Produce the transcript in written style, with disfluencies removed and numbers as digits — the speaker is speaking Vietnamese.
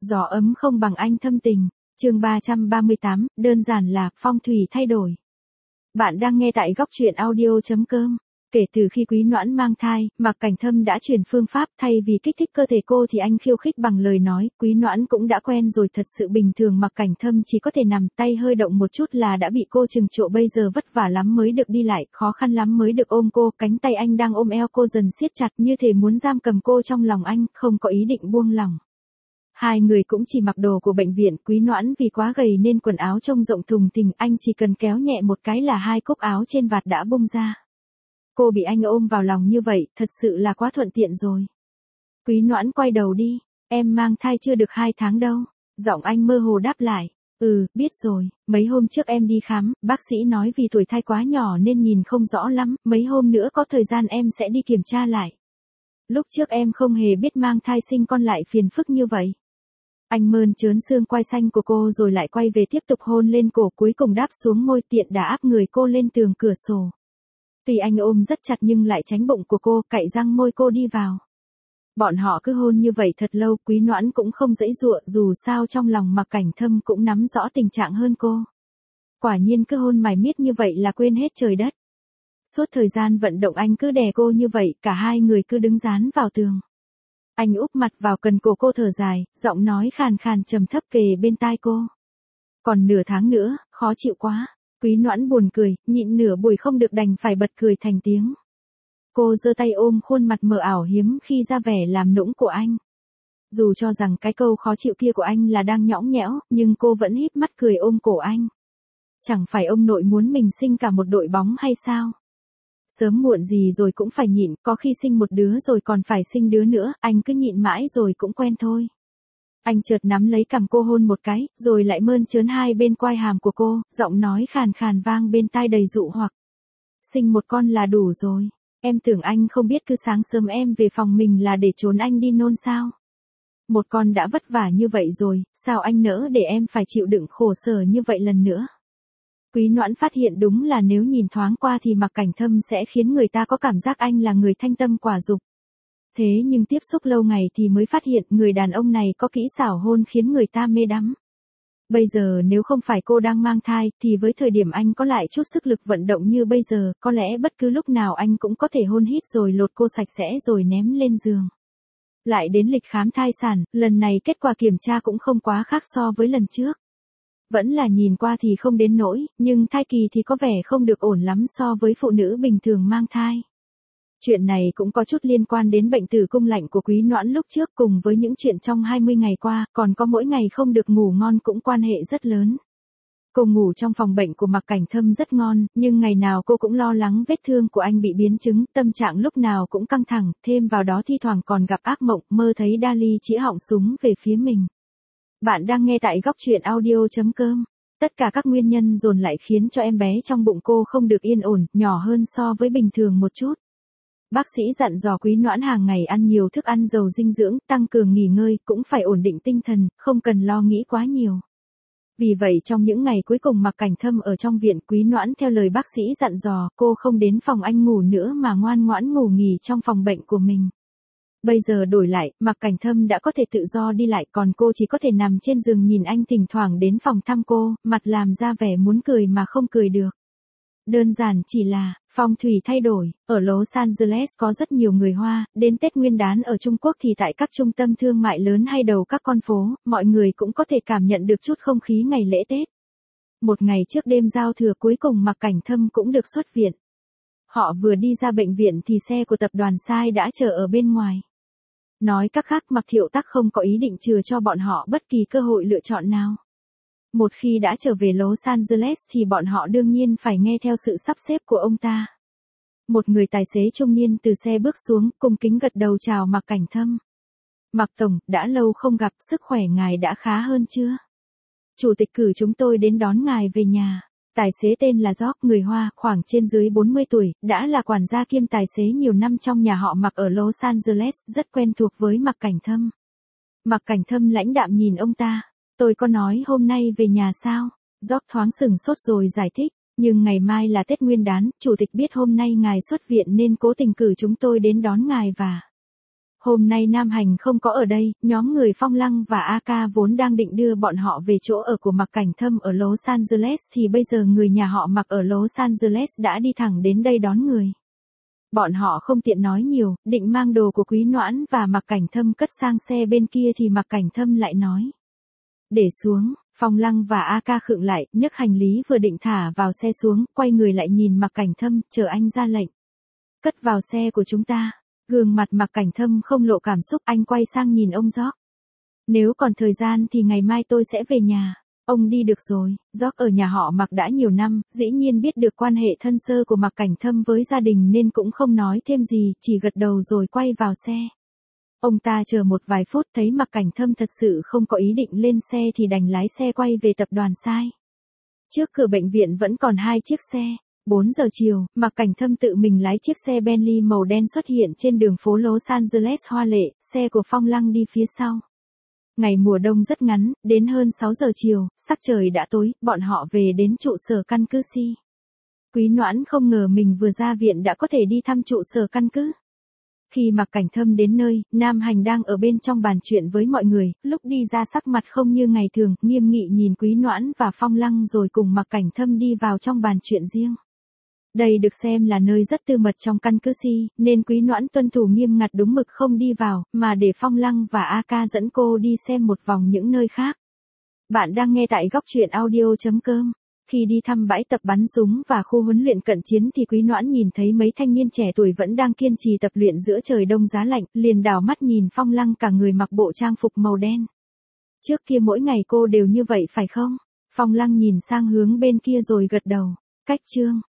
Gió ấm không bằng anh thâm tình. Chương 338, đơn giản là phong thủy thay đổi. Bạn đang nghe tại góc truyện audio.com. Kể từ khi Quý Noãn mang thai, Mạc Cảnh Thâm đã chuyển phương pháp, thay vì kích thích cơ thể cô thì anh khiêu khích bằng lời nói. Quý Noãn cũng đã quen rồi, thật sự bình thường Mạc Cảnh Thâm chỉ có thể nằm, tay hơi động một chút là đã bị cô trừng trộ. Bây giờ vất vả lắm mới được đi lại, khó khăn lắm mới được ôm cô. Cánh tay anh đang ôm eo cô dần siết chặt, như thể muốn giam cầm cô trong lòng anh, không có ý định buông lỏng. Hai người cũng chỉ mặc đồ của bệnh viện. Quý Noãn vì quá gầy nên quần áo trông rộng thùng thình, anh chỉ cần kéo nhẹ một cái là hai cúc áo trên vạt đã bung ra. Cô bị anh ôm vào lòng như vậy, thật sự là quá thuận tiện rồi. Quý Noãn quay đầu đi, em mang thai chưa được 2 tháng đâu. Giọng anh mơ hồ đáp lại, biết rồi, mấy hôm trước em đi khám, bác sĩ nói vì tuổi thai quá nhỏ nên nhìn không rõ lắm, mấy hôm nữa có thời gian em sẽ đi kiểm tra lại. Lúc trước em không hề biết mang thai sinh con lại phiền phức như vậy. Anh mơn trớn xương quai xanh của cô rồi lại quay về tiếp tục hôn lên cổ, cuối cùng đáp xuống môi, tiện đã áp người cô lên tường cửa sổ. Tuy anh ôm rất chặt nhưng lại tránh bụng của cô, cạy răng môi cô đi vào. Bọn họ cứ hôn như vậy thật lâu, Quý Noãn cũng không giãy giụa, dù sao trong lòng Mạc Cảnh Thâm cũng nắm rõ tình trạng hơn cô. Quả nhiên cứ hôn mải miết như vậy là quên hết trời đất. Suốt thời gian vận động anh cứ đè cô như vậy, cả hai người cứ đứng dán vào tường. Anh úp mặt vào cần cổ cô, thở dài, giọng nói khàn khàn trầm thấp kề bên tai cô. Còn nửa tháng nữa, khó chịu quá. Quý Noãn buồn cười, nhịn nửa buổi không được đành phải bật cười thành tiếng. Cô giơ tay ôm khuôn mặt mờ ảo hiếm khi ra vẻ làm nũng của anh. Dù cho rằng cái câu khó chịu kia của anh là đang nhõng nhẽo, nhưng cô vẫn híp mắt cười ôm cổ anh. Chẳng phải ông nội muốn mình sinh cả một đội bóng hay sao? Sớm muộn gì rồi cũng phải nhịn, có khi sinh một đứa rồi còn phải sinh đứa nữa, anh cứ nhịn mãi rồi cũng quen thôi. Anh chợt nắm lấy cằm cô hôn một cái, rồi lại mơn trớn hai bên quai hàm của cô, giọng nói khàn khàn vang bên tai đầy dụ hoặc. Sinh một con là đủ rồi. Em tưởng anh không biết cứ sáng sớm em về phòng mình là để trốn anh đi nôn sao? Một con đã vất vả như vậy rồi, sao anh nỡ để em phải chịu đựng khổ sở như vậy lần nữa? Quý Noãn phát hiện đúng là nếu nhìn thoáng qua thì Mạc Cảnh Thâm sẽ khiến người ta có cảm giác anh là người thanh tâm quả dục. Thế nhưng tiếp xúc lâu ngày thì mới phát hiện người đàn ông này có kỹ xảo hôn khiến người ta mê đắm. Bây giờ nếu không phải cô đang mang thai thì với thời điểm anh có lại chút sức lực vận động như bây giờ, có lẽ bất cứ lúc nào anh cũng có thể hôn hít rồi lột cô sạch sẽ rồi ném lên giường. Lại đến lịch khám thai sản, lần này kết quả kiểm tra cũng không quá khác so với lần trước. Vẫn là nhìn qua thì không đến nỗi, nhưng thai kỳ thì có vẻ không được ổn lắm so với phụ nữ bình thường mang thai. Chuyện này cũng có chút liên quan đến bệnh tử cung lạnh của Quý Noãn lúc trước, cùng với những chuyện trong 20 ngày qua, còn có mỗi ngày không được ngủ ngon cũng quan hệ rất lớn. Cô ngủ trong phòng bệnh của Mạc Cảnh Thâm rất ngon, nhưng ngày nào cô cũng lo lắng vết thương của anh bị biến chứng, tâm trạng lúc nào cũng căng thẳng, thêm vào đó thi thoảng còn gặp ác mộng, mơ thấy Dali chĩa họng súng về phía mình. Bạn đang nghe tại góc truyện audio.com. Tất cả các nguyên nhân dồn lại khiến cho em bé trong bụng cô không được yên ổn, nhỏ hơn so với bình thường một chút. Bác sĩ dặn dò Quý Noãn hàng ngày ăn nhiều thức ăn giàu dinh dưỡng, tăng cường nghỉ ngơi, cũng phải ổn định tinh thần, không cần lo nghĩ quá nhiều. Vì vậy trong những ngày cuối cùng Mạc Cảnh Thâm ở trong viện, Quý Noãn theo lời bác sĩ dặn dò, cô không đến phòng anh ngủ nữa mà ngoan ngoãn ngủ nghỉ trong phòng bệnh của mình. Bây giờ đổi lại, Mạc Cảnh Thâm đã có thể tự do đi lại, còn cô chỉ có thể nằm trên giường nhìn anh thỉnh thoảng đến phòng thăm cô, mặt làm ra vẻ muốn cười mà không cười được. Đơn giản chỉ là, phong thủy thay đổi. Ở Los Angeles có rất nhiều người Hoa, đến Tết Nguyên đán ở Trung Quốc thì tại các trung tâm thương mại lớn hay đầu các con phố, mọi người cũng có thể cảm nhận được chút không khí ngày lễ Tết. Một ngày trước đêm giao thừa cuối cùng Mạc Cảnh Thâm cũng được xuất viện. Họ vừa đi ra bệnh viện thì xe của tập đoàn Sai đã chờ ở bên ngoài. Nói cách khác, Mạc Thiệu Tắc không có ý định chừa cho bọn họ bất kỳ cơ hội lựa chọn nào. Một khi đã trở về Los Angeles thì bọn họ đương nhiên phải nghe theo sự sắp xếp của ông ta. Một người tài xế trung niên từ xe bước xuống, cung kính gật đầu chào Mạc Cảnh Thâm. Mạc Tổng, đã lâu không gặp, sức khỏe ngài đã khá hơn chưa? Chủ tịch cử chúng tôi đến đón ngài về nhà. Tài xế tên là George, người Hoa, khoảng trên dưới 40 tuổi, đã là quản gia kiêm tài xế nhiều năm trong nhà họ Mạc ở Los Angeles, rất quen thuộc với Mạc Cảnh Thâm. Mạc Cảnh Thâm lãnh đạm nhìn ông ta. Tôi có nói hôm nay về nhà sao? George thoáng sừng sốt rồi giải thích, nhưng ngày mai là Tết Nguyên đán, chủ tịch biết hôm nay ngài xuất viện nên cố tình cử chúng tôi đến đón ngài và... Hôm nay Nam Hành không có ở đây, nhóm người Phong Lăng và AK vốn đang định đưa bọn họ về chỗ ở của Mạc Cảnh Thâm ở Los Angeles thì bây giờ người nhà họ Mạc ở Los Angeles đã đi thẳng đến đây đón người. Bọn họ không tiện nói nhiều, định mang đồ của Quý Noãn và Mạc Cảnh Thâm cất sang xe bên kia thì Mạc Cảnh Thâm lại nói. Để xuống, Phong Lăng và AK khựng lại, nhấc hành lý vừa định thả vào xe xuống, quay người lại nhìn Mạc Cảnh Thâm, chờ anh ra lệnh. Cất vào xe của chúng ta. Gương mặt Mạc Cảnh Thâm không lộ cảm xúc, anh quay sang nhìn ông George. Nếu còn thời gian thì ngày mai tôi sẽ về nhà. Ông đi được rồi. George ở nhà họ Mạc đã nhiều năm, dĩ nhiên biết được quan hệ thân sơ của Mạc Cảnh Thâm với gia đình nên cũng không nói thêm gì, chỉ gật đầu rồi quay vào xe. Ông ta chờ một vài phút thấy Mạc Cảnh Thâm thật sự không có ý định lên xe thì đành lái xe quay về tập đoàn Sai. Trước cửa bệnh viện vẫn còn 2 chiếc xe. 4 giờ chiều, Mạc Cảnh Thâm tự mình lái chiếc xe Bentley màu đen xuất hiện trên đường phố Los Angeles hoa lệ, xe của Phong Lăng đi phía sau. Ngày mùa đông rất ngắn, đến hơn 6 giờ chiều, sắc trời đã tối, bọn họ về đến trụ sở căn cứ Si. Quý Noãn không ngờ mình vừa ra viện đã có thể đi thăm trụ sở căn cứ. Khi Mạc Cảnh Thâm đến nơi, Nam Hành đang ở bên trong bàn chuyện với mọi người, lúc đi ra sắc mặt không như ngày thường, nghiêm nghị nhìn Quý Noãn và Phong Lăng rồi cùng Mạc Cảnh Thâm đi vào trong bàn chuyện riêng. Đây được xem là nơi rất tư mật trong căn cứ Si, nên Quý Noãn tuân thủ nghiêm ngặt đúng mực không đi vào, mà để Phong Lăng và AK dẫn cô đi xem một vòng những nơi khác. Bạn đang nghe tại góc truyện audio.com. Khi đi thăm bãi tập bắn súng và khu huấn luyện cận chiến thì Quý Noãn nhìn thấy mấy thanh niên trẻ tuổi vẫn đang kiên trì tập luyện giữa trời đông giá lạnh, liền đảo mắt nhìn Phong Lăng cả người mặc bộ trang phục màu đen. Trước kia mỗi ngày cô đều như vậy phải không? Phong Lăng nhìn sang hướng bên kia rồi gật đầu. Cách chương